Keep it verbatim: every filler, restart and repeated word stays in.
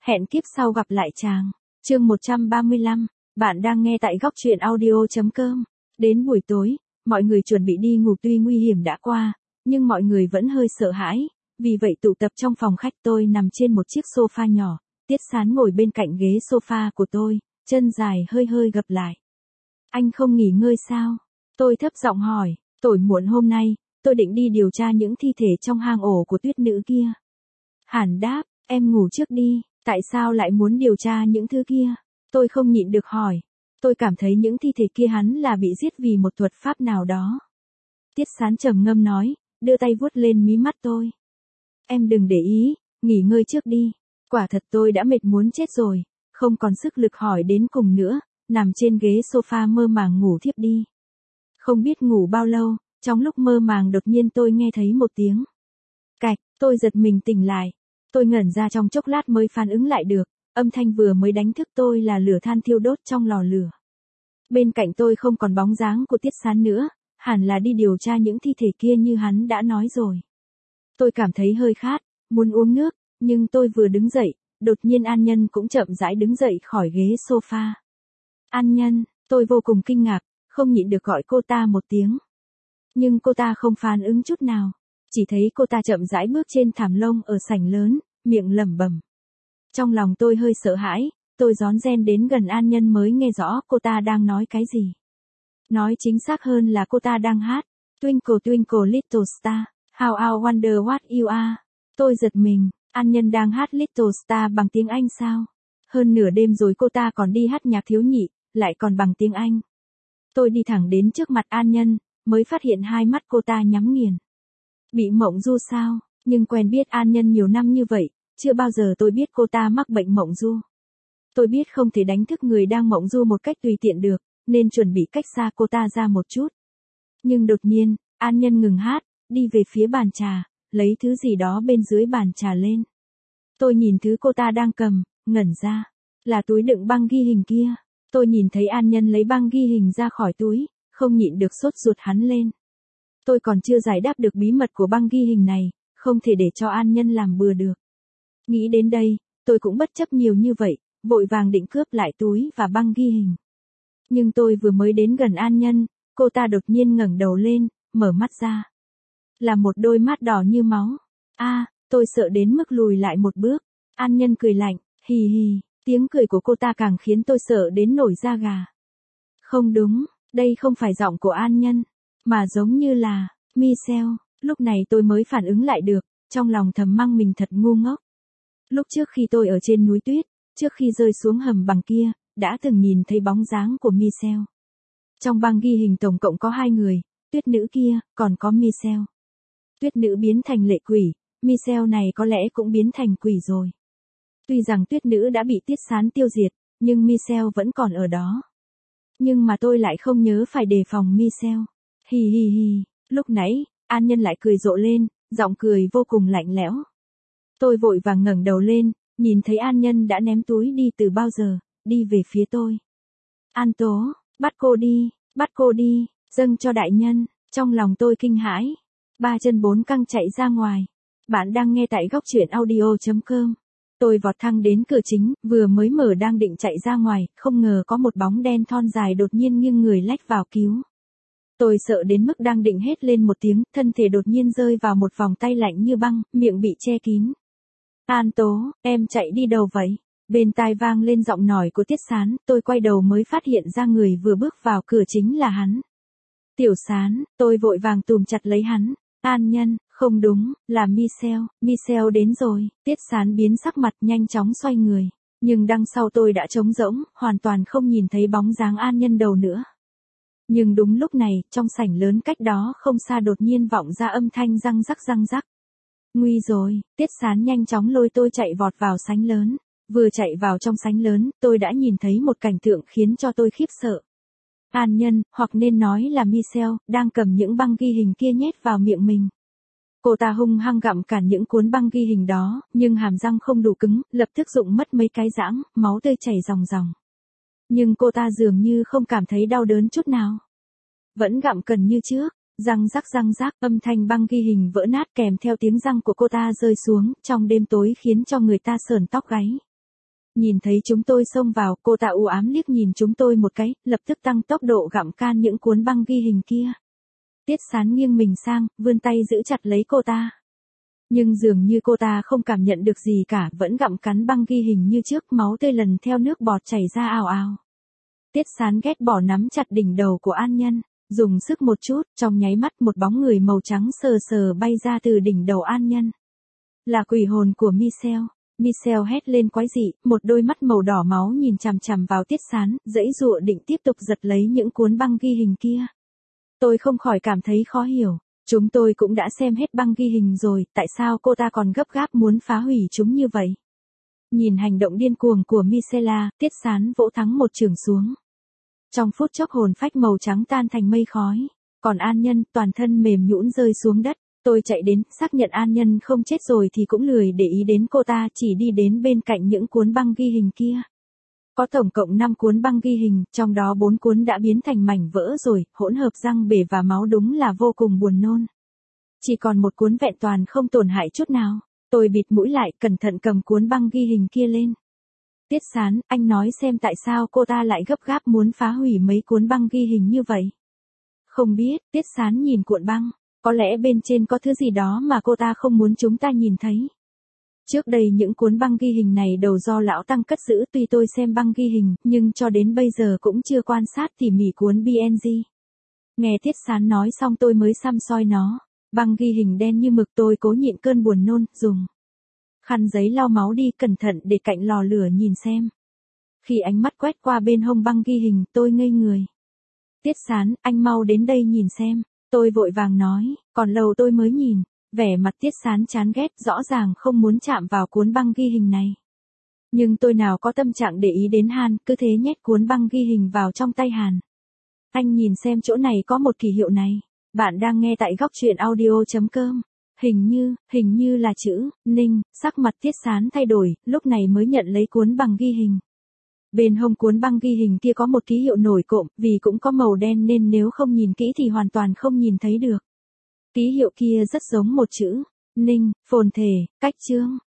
Hẹn kiếp sau gặp lại chàng. Chương một trăm ba mươi lăm, bạn đang nghe tại góc truyện audio.com. Đến buổi tối, mọi người chuẩn bị đi ngủ tuy nguy hiểm đã qua, nhưng mọi người vẫn hơi sợ hãi, vì vậy tụ tập trong phòng khách tôi nằm trên một chiếc sofa nhỏ, Tiết Sán ngồi bên cạnh ghế sofa của tôi, chân dài hơi hơi gập lại. Anh không nghỉ ngơi sao? Tôi thấp giọng hỏi, tối muộn hôm nay, tôi định đi điều tra những thi thể trong hang ổ của tuyết nữ kia. Hàn đáp, em ngủ trước đi, tại sao lại muốn điều tra những thứ kia? Tôi không nhịn được hỏi. Tôi cảm thấy những thi thể kia hắn là bị giết vì một thuật pháp nào đó. Tiết Sán trầm ngâm nói, đưa tay vuốt lên mí mắt tôi. Em đừng để ý, nghỉ ngơi trước đi. Quả thật tôi đã mệt muốn chết rồi, không còn sức lực hỏi đến cùng nữa, nằm trên ghế sofa mơ màng ngủ thiếp đi. Không biết ngủ bao lâu, trong lúc mơ màng đột nhiên tôi nghe thấy một tiếng. Cạch, tôi giật mình tỉnh lại. Tôi ngẩn ra trong chốc lát mới phản ứng lại được, âm thanh vừa mới đánh thức tôi là lửa than thiêu đốt trong lò lửa. Bên cạnh tôi không còn bóng dáng của Tiết Sán nữa, hẳn là đi điều tra những thi thể kia như hắn đã nói rồi. Tôi cảm thấy hơi khát, muốn uống nước, nhưng tôi vừa đứng dậy, đột nhiên An Nhân cũng chậm rãi đứng dậy khỏi ghế sofa. An Nhân, tôi vô cùng kinh ngạc, không nhịn được gọi cô ta một tiếng. Nhưng cô ta không phản ứng chút nào, chỉ thấy cô ta chậm rãi bước trên thảm lông ở sảnh lớn, miệng lẩm bẩm. Trong lòng tôi hơi sợ hãi, tôi rón ren đến gần An Nhân mới nghe rõ cô ta đang nói cái gì. Nói chính xác hơn là cô ta đang hát, Twinkle Twinkle Little Star, How I Wonder What You Are. Tôi giật mình, An Nhân đang hát Little Star bằng tiếng Anh sao? Hơn nửa đêm rồi cô ta còn đi hát nhạc thiếu nhị, lại còn bằng tiếng Anh. Tôi đi thẳng đến trước mặt An Nhân, mới phát hiện hai mắt cô ta nhắm nghiền. Bị mộng du sao? Nhưng quen biết An Nhân nhiều năm như vậy, chưa bao giờ tôi biết cô ta mắc bệnh mộng du. Tôi biết không thể đánh thức người đang mộng du một cách tùy tiện được, nên chuẩn bị cách xa cô ta ra một chút. Nhưng đột nhiên, An Nhân ngừng hát, đi về phía bàn trà, lấy thứ gì đó bên dưới bàn trà lên. Tôi nhìn thứ cô ta đang cầm, ngẩn ra, là túi đựng băng ghi hình kia. Tôi nhìn thấy An Nhân lấy băng ghi hình ra khỏi túi, không nhịn được sốt ruột hắn lên. Tôi còn chưa giải đáp được bí mật của băng ghi hình này, không thể để cho An Nhân làm bừa được. Nghĩ đến đây, tôi cũng bất chấp nhiều như vậy, vội vàng định cướp lại túi và băng ghi hình. Nhưng tôi vừa mới đến gần An Nhân, cô ta đột nhiên ngẩng đầu lên, mở mắt ra. Là một đôi mắt đỏ như máu. A, à, tôi sợ đến mức lùi lại một bước. An Nhân cười lạnh, hì hì, tiếng cười của cô ta càng khiến tôi sợ đến nổi da gà. Không đúng, đây không phải giọng của An Nhân, mà giống như là Michelle. Lúc này tôi mới phản ứng lại được, trong lòng thầm mắng mình thật ngu ngốc. Lúc trước khi tôi ở trên núi tuyết, trước khi rơi xuống hầm bằng kia, đã từng nhìn thấy bóng dáng của Michelle. Trong băng ghi hình tổng cộng có hai người, tuyết nữ kia, còn có Michelle. Tuyết nữ biến thành lệ quỷ, Michelle này có lẽ cũng biến thành quỷ rồi. Tuy rằng tuyết nữ đã bị Tiết Sán tiêu diệt, nhưng Michelle vẫn còn ở đó. Nhưng mà tôi lại không nhớ phải đề phòng Michelle. Hi hi hi, lúc nãy, An Nhân lại cười rộ lên, giọng cười vô cùng lạnh lẽo. Tôi vội vàng ngẩng đầu lên, nhìn thấy An Nhân đã ném túi đi từ bao giờ, đi về phía tôi. An Tố, bắt cô đi, bắt cô đi, dâng cho đại nhân. Trong lòng tôi kinh hãi, ba chân bốn cẳng chạy ra ngoài. Bạn đang nghe tại góc truyện audio.com. Tôi vọt thang đến cửa chính, vừa mới mở đang định chạy ra ngoài, không ngờ có một bóng đen thon dài đột nhiên nghiêng người lách vào cứu. Tôi sợ đến mức đang định hét lên một tiếng, thân thể đột nhiên rơi vào một vòng tay lạnh như băng, miệng bị che kín. An Tố, em chạy đi đâu vậy? Bên tai vang lên giọng nói của Tiết Sán, tôi quay đầu mới phát hiện ra người vừa bước vào cửa chính là hắn. Tiểu Sán, tôi vội vàng túm chặt lấy hắn. An Nhân, không đúng, là Michelle, Michelle đến rồi. Tiết Sán biến sắc mặt nhanh chóng xoay người. Nhưng đằng sau tôi đã trống rỗng, hoàn toàn không nhìn thấy bóng dáng An Nhân đầu nữa. Nhưng đúng lúc này, trong sảnh lớn cách đó không xa đột nhiên vọng ra âm thanh răng rắc răng rắc. Nguy rồi, Tiết Sán nhanh chóng lôi tôi chạy vọt vào sảnh lớn. Vừa chạy vào trong sảnh lớn, tôi đã nhìn thấy một cảnh tượng khiến cho tôi khiếp sợ. An Nhân, hoặc nên nói là Michelle, đang cầm những băng ghi hình kia nhét vào miệng mình. Cô ta hung hăng gặm cản những cuốn băng ghi hình đó, nhưng hàm răng không đủ cứng, lập tức rụng mất mấy cái giãng, máu tươi chảy ròng ròng. Nhưng cô ta dường như không cảm thấy đau đớn chút nào. Vẫn gặm cẩn như trước, răng rắc răng rắc, âm thanh băng ghi hình vỡ nát kèm theo tiếng răng của cô ta rơi xuống trong đêm tối khiến cho người ta sởn tóc gáy. Nhìn thấy chúng tôi xông vào, cô ta u ám liếc nhìn chúng tôi một cái, lập tức tăng tốc độ gặm can những cuốn băng ghi hình kia. Tiết Sán nghiêng mình sang, vươn tay giữ chặt lấy cô ta. Nhưng dường như cô ta không cảm nhận được gì cả, vẫn gặm cắn băng ghi hình như trước, máu tươi lần theo nước bọt chảy ra ào ào. Tiết Sán ghét bỏ nắm chặt đỉnh đầu của An Nhân, dùng sức một chút, trong nháy mắt một bóng người màu trắng sờ sờ bay ra từ đỉnh đầu An Nhân. Là quỷ hồn của Michelle. Michelle hét lên quái dị, một đôi mắt màu đỏ máu nhìn chằm chằm vào Tiết Sán, giãy giụa định tiếp tục giật lấy những cuốn băng ghi hình kia. Tôi không khỏi cảm thấy khó hiểu. Chúng tôi cũng đã xem hết băng ghi hình rồi, tại sao cô ta còn gấp gáp muốn phá hủy chúng như vậy? Nhìn hành động điên cuồng của Michela, Tiết Sán vỗ thắng một chưởng xuống. Trong phút chốc hồn phách màu trắng tan thành mây khói, còn An Nhân toàn thân mềm nhũn rơi xuống đất. Tôi chạy đến, xác nhận An Nhân không chết rồi thì cũng lười để ý đến cô ta, chỉ đi đến bên cạnh những cuốn băng ghi hình kia. Có tổng cộng năm cuốn băng ghi hình, trong đó bốn cuốn đã biến thành mảnh vỡ rồi, hỗn hợp răng bể và máu đúng là vô cùng buồn nôn. Chỉ còn một cuốn vẹn toàn không tổn hại chút nào. Tôi bịt mũi lại, cẩn thận cầm cuốn băng ghi hình kia lên. Tiết Sán, anh nói xem tại sao cô ta lại gấp gáp muốn phá hủy mấy cuốn băng ghi hình như vậy. Không biết, Tiết Sán nhìn cuộn băng. Có lẽ bên trên có thứ gì đó mà cô ta không muốn chúng ta nhìn thấy. Trước đây những cuốn băng ghi hình này đều do lão Tăng cất giữ, tuy tôi xem băng ghi hình, nhưng cho đến bây giờ cũng chưa quan sát tỉ mỉ cuốn bê en giê. Nghe Tiết Sán nói xong tôi mới săm soi nó. Băng ghi hình đen như mực, tôi cố nhịn cơn buồn nôn, dùng khăn giấy lau máu đi, cẩn thận để cạnh lò lửa nhìn xem. Khi ánh mắt quét qua bên hông băng ghi hình, tôi ngây người. Tiết Sán, anh mau đến đây nhìn xem. Tôi vội vàng nói, còn lâu tôi mới nhìn. Vẻ mặt Tiết Sán chán ghét, rõ ràng không muốn chạm vào cuốn băng ghi hình này. Nhưng tôi nào có tâm trạng để ý đến Han, cứ thế nhét cuốn băng ghi hình vào trong tay Hàn. Anh nhìn xem chỗ này có một ký hiệu này. Bạn đang nghe tại góc truyện audio chấm com. Hình như, hình như là chữ Ninh. Sắc mặt Tiết Sán thay đổi, lúc này mới nhận lấy cuốn băng ghi hình. Bên hông cuốn băng ghi hình kia có một ký hiệu nổi cộm, vì cũng có màu đen nên nếu không nhìn kỹ thì hoàn toàn không nhìn thấy được. Ký hiệu kia rất giống một chữ Ninh, phồn thể, cách chương.